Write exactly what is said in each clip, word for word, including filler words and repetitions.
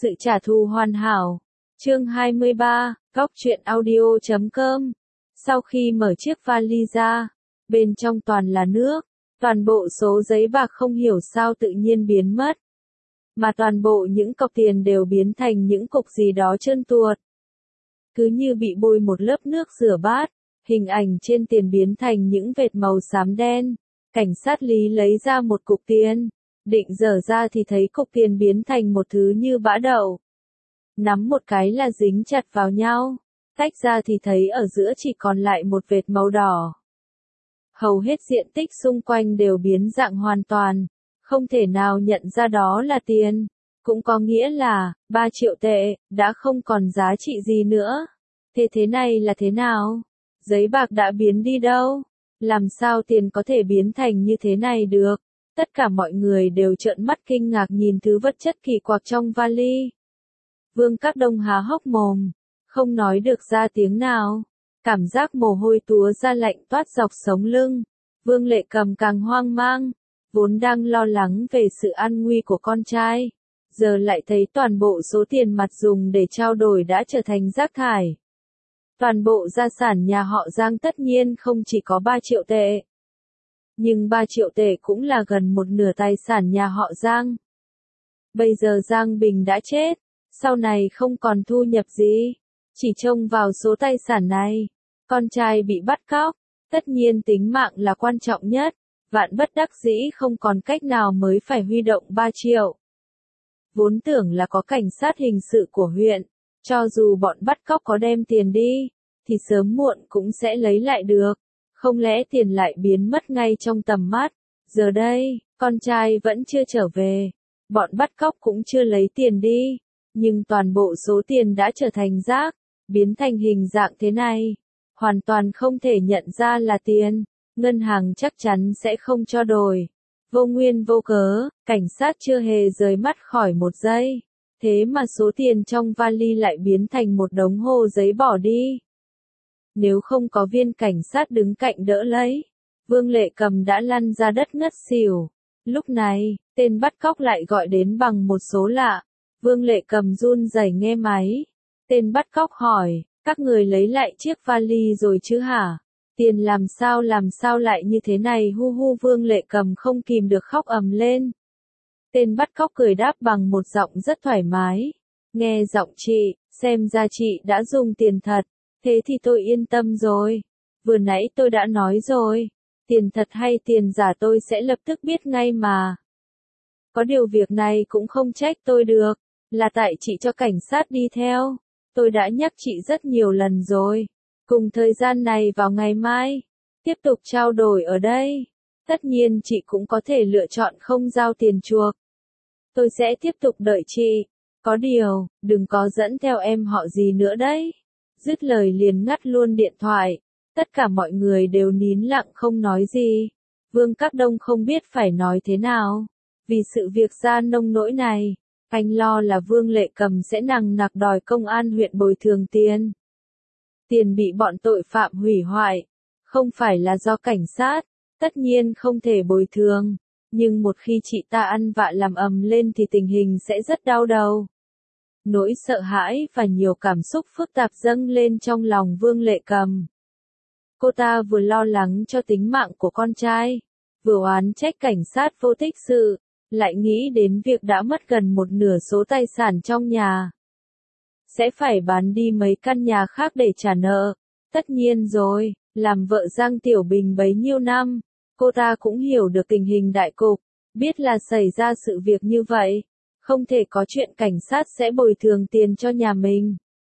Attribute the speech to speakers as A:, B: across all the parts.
A: Sự trả thù hoàn hảo. Chương hai mươi ba, góc truyện audio chấm com. Sau khi mở chiếc vali ra, bên trong toàn là nước, toàn bộ số giấy bạc không hiểu sao tự nhiên biến mất. Mà toàn bộ những cọc tiền đều biến thành những cục gì đó trơn tuột. Cứ như bị bôi một lớp nước rửa bát, hình ảnh trên tiền biến thành những vệt màu xám đen. Cảnh sát Lý lấy ra một cục tiền, định dở ra thì thấy cục tiền biến thành một thứ như bã đậu. Nắm một cái là dính chặt vào nhau, tách ra thì thấy ở giữa chỉ còn lại một vệt màu đỏ. Hầu hết diện tích xung quanh đều biến dạng hoàn toàn, không thể nào nhận ra đó là tiền, cũng có nghĩa là, ba triệu tệ, đã không còn giá trị gì nữa. Thế thế này là thế nào? Giấy bạc đã biến đi đâu? Làm sao tiền có thể biến thành như thế này được? Tất cả mọi người đều trợn mắt kinh ngạc nhìn thứ vật chất kỳ quặc trong vali. Vương Các Đông há hốc mồm, không nói được ra tiếng nào. Cảm giác mồ hôi túa ra lạnh toát dọc sống lưng. Vương Lệ Cầm càng hoang mang, vốn đang lo lắng về sự an nguy của con trai. Giờ lại thấy toàn bộ số tiền mặt dùng để trao đổi đã trở thành rác thải. Toàn bộ gia sản nhà họ Giang tất nhiên không chỉ có ba triệu tệ. Nhưng ba triệu tệ cũng là gần một nửa tài sản nhà họ Giang. Bây giờ Giang Bình đã chết, sau này không còn thu nhập gì. Chỉ trông vào số tài sản này, con trai bị bắt cóc, tất nhiên tính mạng là quan trọng nhất. Vạn bất đắc dĩ không còn cách nào mới phải huy động ba triệu. Vốn tưởng là có cảnh sát hình sự của huyện, cho dù bọn bắt cóc có đem tiền đi, thì sớm muộn cũng sẽ lấy lại được. Không lẽ tiền lại biến mất ngay trong tầm mắt? Giờ đây, con trai vẫn chưa trở về, bọn bắt cóc cũng chưa lấy tiền đi, nhưng toàn bộ số tiền đã trở thành rác, biến thành hình dạng thế này, hoàn toàn không thể nhận ra là tiền. Ngân hàng chắc chắn sẽ không cho đổi. Vô nguyên vô cớ, cảnh sát chưa hề rời mắt khỏi một giây. Thế mà số tiền trong vali lại biến thành một đống hồ giấy bỏ đi. Nếu không có viên cảnh sát đứng cạnh đỡ lấy, Vương Lệ Cầm đã lăn ra đất ngất xỉu. Lúc này, tên bắt cóc lại gọi đến bằng một số lạ. Vương Lệ Cầm run rẩy nghe máy. Tên bắt cóc hỏi, các người lấy lại chiếc vali rồi chứ hả? Tiền làm sao làm sao lại như thế này hu hu. Vương Lệ Cầm không kìm được khóc ầm lên. Tên bắt cóc cười đáp bằng một giọng rất thoải mái. Nghe giọng chị, xem ra chị đã dùng tiền thật. Thế thì tôi yên tâm rồi. Vừa nãy tôi đã nói rồi. Tiền thật hay tiền giả tôi sẽ lập tức biết ngay mà. Có điều việc này cũng không trách tôi được. Là tại chị cho cảnh sát đi theo. Tôi đã nhắc chị rất nhiều lần rồi. Cùng thời gian này vào ngày mai, tiếp tục trao đổi ở đây. Tất nhiên chị cũng có thể lựa chọn không giao tiền chuộc. Tôi sẽ tiếp tục đợi chị. Có điều, đừng có dẫn theo em họ gì nữa đấy. Dứt lời liền ngắt luôn điện thoại. Tất cả mọi người đều nín lặng không nói gì. Vương Các Đông không biết phải nói thế nào. Vì sự việc ra nông nỗi này, anh lo là Vương Lệ Cầm sẽ nằng nặc đòi công an huyện bồi thường tiền. Tiền bị bọn tội phạm hủy hoại, không phải là do cảnh sát, tất nhiên không thể bồi thường, nhưng một khi chị ta ăn vạ làm ầm lên thì tình hình sẽ rất đau đầu. Nỗi sợ hãi và nhiều cảm xúc phức tạp dâng lên trong lòng Vương Lệ Cầm. Cô ta vừa lo lắng cho tính mạng của con trai, vừa oán trách cảnh sát vô tích sự, lại nghĩ đến việc đã mất gần một nửa số tài sản trong nhà. Sẽ phải bán đi mấy căn nhà khác để trả nợ. Tất nhiên rồi, làm vợ Giang Tiểu Bình bấy nhiêu năm, cô ta cũng hiểu được tình hình đại cục, biết là xảy ra sự việc như vậy, không thể có chuyện cảnh sát sẽ bồi thường tiền cho nhà mình.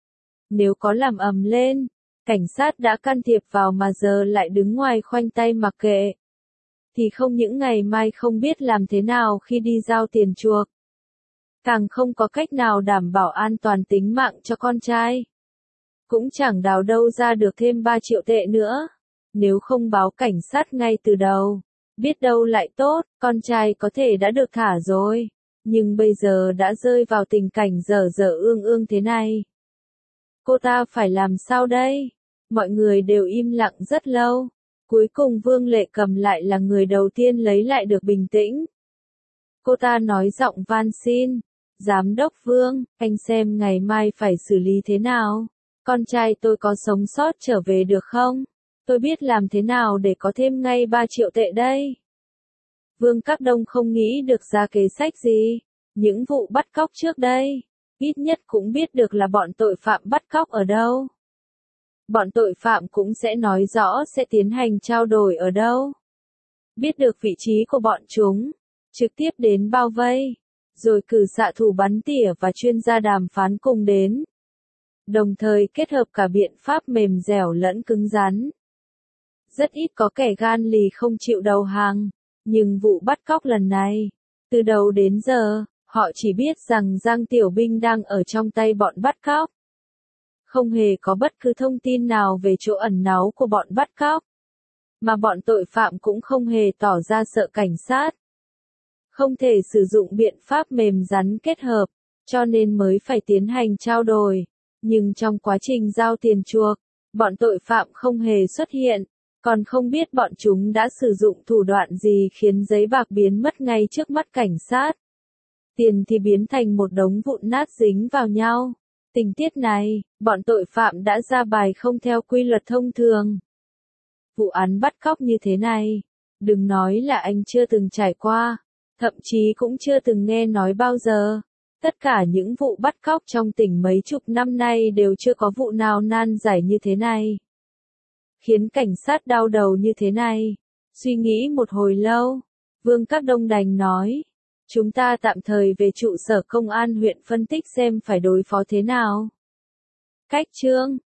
A: Nếu có làm ầm lên, cảnh sát đã can thiệp vào mà giờ lại đứng ngoài khoanh tay mặc kệ, thì không những ngày mai không biết làm thế nào khi đi giao tiền chuộc. Càng không có cách nào đảm bảo an toàn tính mạng cho con trai. Cũng chẳng đào đâu ra được thêm ba triệu tệ nữa. Nếu không báo cảnh sát ngay từ đầu, biết đâu lại tốt, con trai có thể đã được thả rồi. Nhưng bây giờ đã rơi vào tình cảnh dở dở ương ương thế này. Cô ta phải làm sao đây? Mọi người đều im lặng rất lâu. Cuối cùng Vương Lệ Cầm lại là người đầu tiên lấy lại được bình tĩnh. Cô ta nói giọng van xin. Giám đốc Vương, anh xem ngày mai phải xử lý thế nào? Con trai tôi có sống sót trở về được không? Tôi biết làm thế nào để có thêm ngay ba triệu tệ đây. Vương Các Đông không nghĩ được ra kế sách gì. Những vụ bắt cóc trước đây, ít nhất cũng biết được là bọn tội phạm bắt cóc ở đâu. Bọn tội phạm cũng sẽ nói rõ sẽ tiến hành trao đổi ở đâu. Biết được vị trí của bọn chúng, trực tiếp đến bao vây, rồi cử xạ thủ bắn tỉa và chuyên gia đàm phán cùng đến. Đồng thời kết hợp cả biện pháp mềm dẻo lẫn cứng rắn. Rất ít có kẻ gan lì không chịu đầu hàng, nhưng vụ bắt cóc lần này, từ đầu đến giờ, họ chỉ biết rằng Giang Tiểu Binh đang ở trong tay bọn bắt cóc. Không hề có bất cứ thông tin nào về chỗ ẩn náu của bọn bắt cóc. Mà bọn tội phạm cũng không hề tỏ ra sợ cảnh sát. Không thể sử dụng biện pháp mềm rắn kết hợp, cho nên mới phải tiến hành trao đổi. Nhưng trong quá trình giao tiền chuộc, bọn tội phạm không hề xuất hiện, còn không biết bọn chúng đã sử dụng thủ đoạn gì khiến giấy bạc biến mất ngay trước mắt cảnh sát. Tiền thì biến thành một đống vụn nát dính vào nhau. Tình tiết này, bọn tội phạm đã ra bài không theo quy luật thông thường. Vụ án bắt cóc như thế này, đừng nói là anh chưa từng trải qua, thậm chí cũng chưa từng nghe nói bao giờ. Tất cả những vụ bắt cóc trong tỉnh mấy chục năm nay đều chưa có vụ nào nan giải như thế này. Khiến cảnh sát đau đầu như thế này. Suy nghĩ một hồi lâu, Vương Các Đông đành nói, chúng ta tạm thời về trụ sở công an huyện phân tích xem phải đối phó thế nào. Cách chương